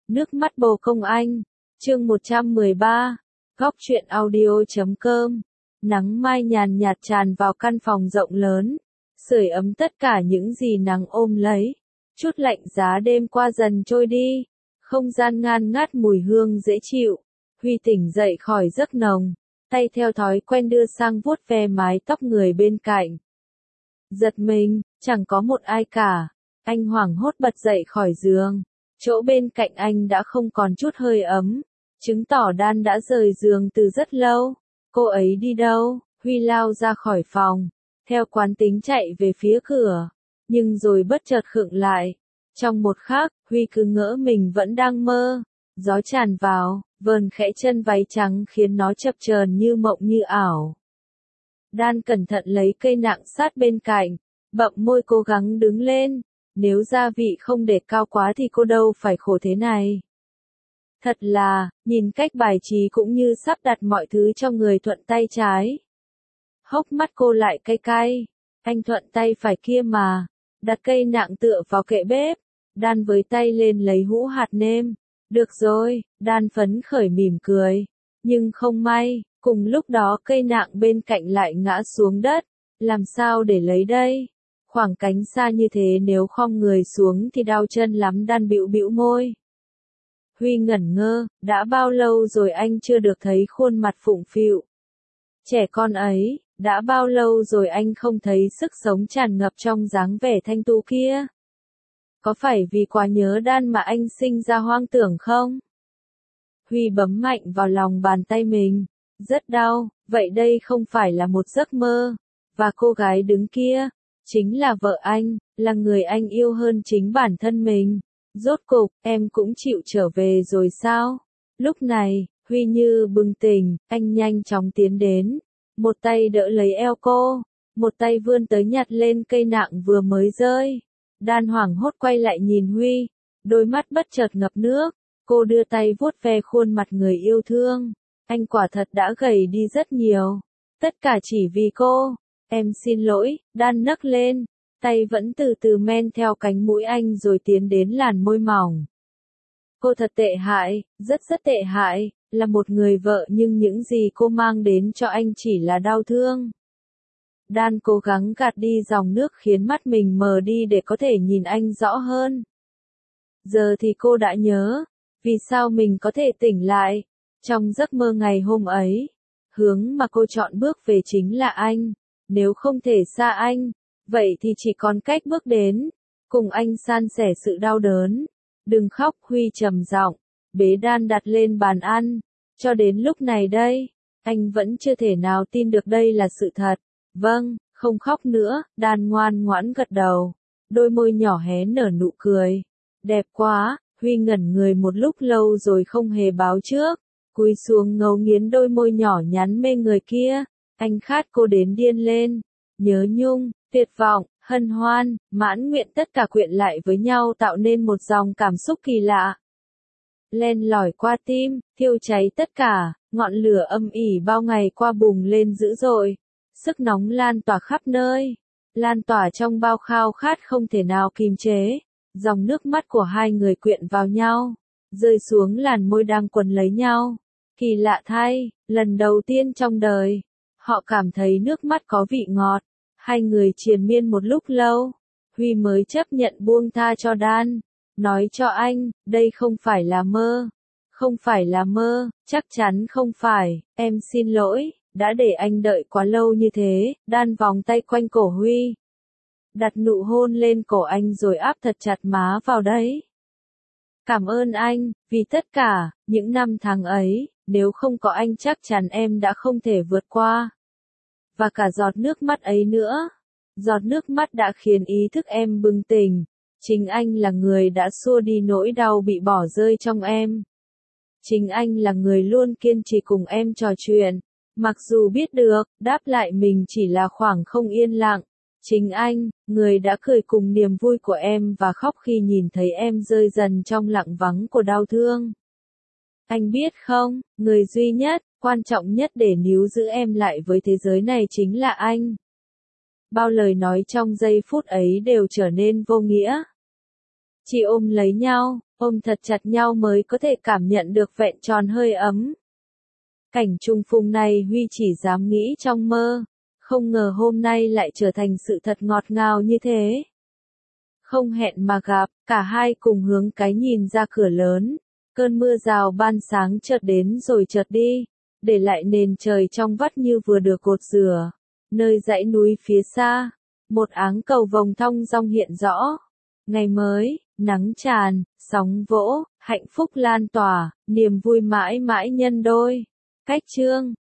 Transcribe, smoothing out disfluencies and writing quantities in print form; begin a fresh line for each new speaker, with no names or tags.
Nước mắt bồ công anh. Chương 113. Góc truyện audio.com. Nắng mai nhàn nhạt tràn vào căn phòng rộng lớn, sưởi ấm tất cả những gì nắng ôm lấy. Chút lạnh giá đêm qua dần trôi đi, không gian ngăn ngát mùi hương dễ chịu. Huy tỉnh dậy khỏi giấc nồng, tay theo thói quen đưa sang vuốt ve mái tóc người bên cạnh. Giật mình, chẳng có một ai cả. Anh hoảng hốt bật dậy khỏi giường. Chỗ bên cạnh anh đã không còn chút hơi ấm, chứng tỏ Dan đã rời giường từ rất lâu. Cô ấy đi đâu? Huy lao ra khỏi phòng, theo quán tính chạy về phía cửa, nhưng rồi bất chợt khựng lại. Trong một khắc, Huy cứ ngỡ mình vẫn đang mơ. Gió tràn vào, vờn khẽ chân váy trắng khiến nó chập chờn như mộng như ảo. Dan cẩn thận lấy cây nạng sát bên cạnh, bậm môi cố gắng đứng lên. Nếu gia vị không để cao quá thì cô đâu phải khổ thế này. Thật là, nhìn cách bài trí cũng như sắp đặt mọi thứ cho người thuận tay trái. Hốc mắt cô lại cay cay. Anh thuận tay phải kia mà. Đặt cây nạng tựa vào kệ bếp. Dan với tay lên lấy hũ hạt nêm. Được rồi, Dan phấn khởi mỉm cười. Nhưng không may, cùng lúc đó cây nạng bên cạnh lại ngã xuống đất. Làm sao để lấy đây? Khoảng cánh xa như thế nếu khom người xuống thì đau chân lắm. Dan bĩu bĩu môi. Huy ngẩn ngơ, đã bao lâu rồi anh chưa được thấy khuôn mặt phụng phịu trẻ con ấy, đã bao lâu rồi anh không thấy sức sống tràn ngập trong dáng vẻ thanh tú kia. Có phải vì quá nhớ Dan mà anh sinh ra hoang tưởng không? Huy bấm mạnh vào lòng bàn tay mình. Rất đau, vậy đây không phải là một giấc mơ. Và cô gái đứng kia, chính là vợ anh, là người anh yêu hơn chính bản thân mình. Rốt cục, em cũng chịu trở về rồi sao? Lúc này, Huy như bừng tỉnh, anh nhanh chóng tiến đến. Một tay đỡ lấy eo cô, một tay vươn tới nhặt lên cây nạng vừa mới rơi. Dan hoảng hốt quay lại nhìn Huy, đôi mắt bất chợt ngập nước. Cô đưa tay vuốt ve khuôn mặt người yêu thương. Anh quả thật đã gầy đi rất nhiều. Tất cả chỉ vì cô. Em xin lỗi, Dan nấc lên. Tay vẫn từ từ men theo cánh mũi anh rồi tiến đến làn môi mỏng. Cô thật tệ hại, rất tệ hại, là một người vợ nhưng những gì cô mang đến cho anh chỉ là đau thương. Dan cố gắng gạt đi dòng nước khiến mắt mình mờ đi để có thể nhìn anh rõ hơn. Giờ thì cô đã nhớ, vì sao mình có thể tỉnh lại. Trong giấc mơ ngày hôm ấy, hướng mà cô chọn bước về chính là anh. Nếu không thể xa anh, vậy thì chỉ còn cách bước đến, cùng anh san sẻ sự đau đớn. Đừng khóc, Huy trầm giọng, bế Dan đặt lên bàn ăn. Cho đến lúc này đây, anh vẫn chưa thể nào tin được đây là sự thật. Vâng, không khóc nữa, Dan ngoan ngoãn gật đầu. Đôi môi nhỏ hé nở nụ cười. Đẹp quá, Huy ngẩn người một lúc lâu rồi không hề báo trước. Cúi xuống ngấu nghiến đôi môi nhỏ nhắn mê người kia. Anh khát cô đến điên lên. Nhớ nhung, tuyệt vọng, hân hoan, mãn nguyện tất cả quyện lại với nhau tạo nên một dòng cảm xúc kỳ lạ. Len lỏi qua tim, thiêu cháy tất cả, ngọn lửa âm ỉ bao ngày qua bùng lên dữ dội. Sức nóng lan tỏa khắp nơi, lan tỏa trong bao khao khát không thể nào kìm chế. Dòng nước mắt của hai người quyện vào nhau, rơi xuống làn môi đang quấn lấy nhau. Kỳ lạ thay, lần đầu tiên trong đời, họ cảm thấy nước mắt có vị ngọt. Hai người triền miên một lúc lâu, Huy mới chấp nhận buông tha cho Dan. Nói cho anh, đây không phải là mơ. Không phải là mơ, chắc chắn không phải, em xin lỗi, đã để anh đợi quá lâu như thế. Dan vòng tay quanh cổ Huy, đặt nụ hôn lên cổ anh rồi áp thật chặt má vào đấy. Cảm ơn anh, vì tất cả, những năm tháng ấy, nếu không có anh chắc chắn em đã không thể vượt qua. Và cả giọt nước mắt ấy nữa. Giọt nước mắt đã khiến ý thức em bừng tỉnh. Chính anh là người đã xua đi nỗi đau bị bỏ rơi trong em. Chính anh là người luôn kiên trì cùng em trò chuyện. Mặc dù biết được, đáp lại mình chỉ là khoảng không yên lặng. Chính anh, người đã cười cùng niềm vui của em và khóc khi nhìn thấy em rơi dần trong lặng vắng của đau thương. Anh biết không, người duy nhất, quan trọng nhất để níu giữ em lại với thế giới này chính là anh. Bao lời nói trong giây phút ấy đều trở nên vô nghĩa. Chỉ ôm lấy nhau, ôm thật chặt nhau mới có thể cảm nhận được vẹn tròn hơi ấm. Cảnh trùng phùng này Huy chỉ dám nghĩ trong mơ, không ngờ hôm nay lại trở thành sự thật ngọt ngào như thế. Không hẹn mà gặp, cả hai cùng hướng cái nhìn ra cửa lớn. Cơn mưa rào ban sáng chợt đến rồi chợt đi, để lại nền trời trong vắt như vừa được cột rửa. Nơi dãy núi phía xa, một áng cầu vồng thong dong hiện rõ. Ngày mới, nắng tràn, sóng vỗ, hạnh phúc lan tỏa, niềm vui mãi mãi nhân đôi. Cách chương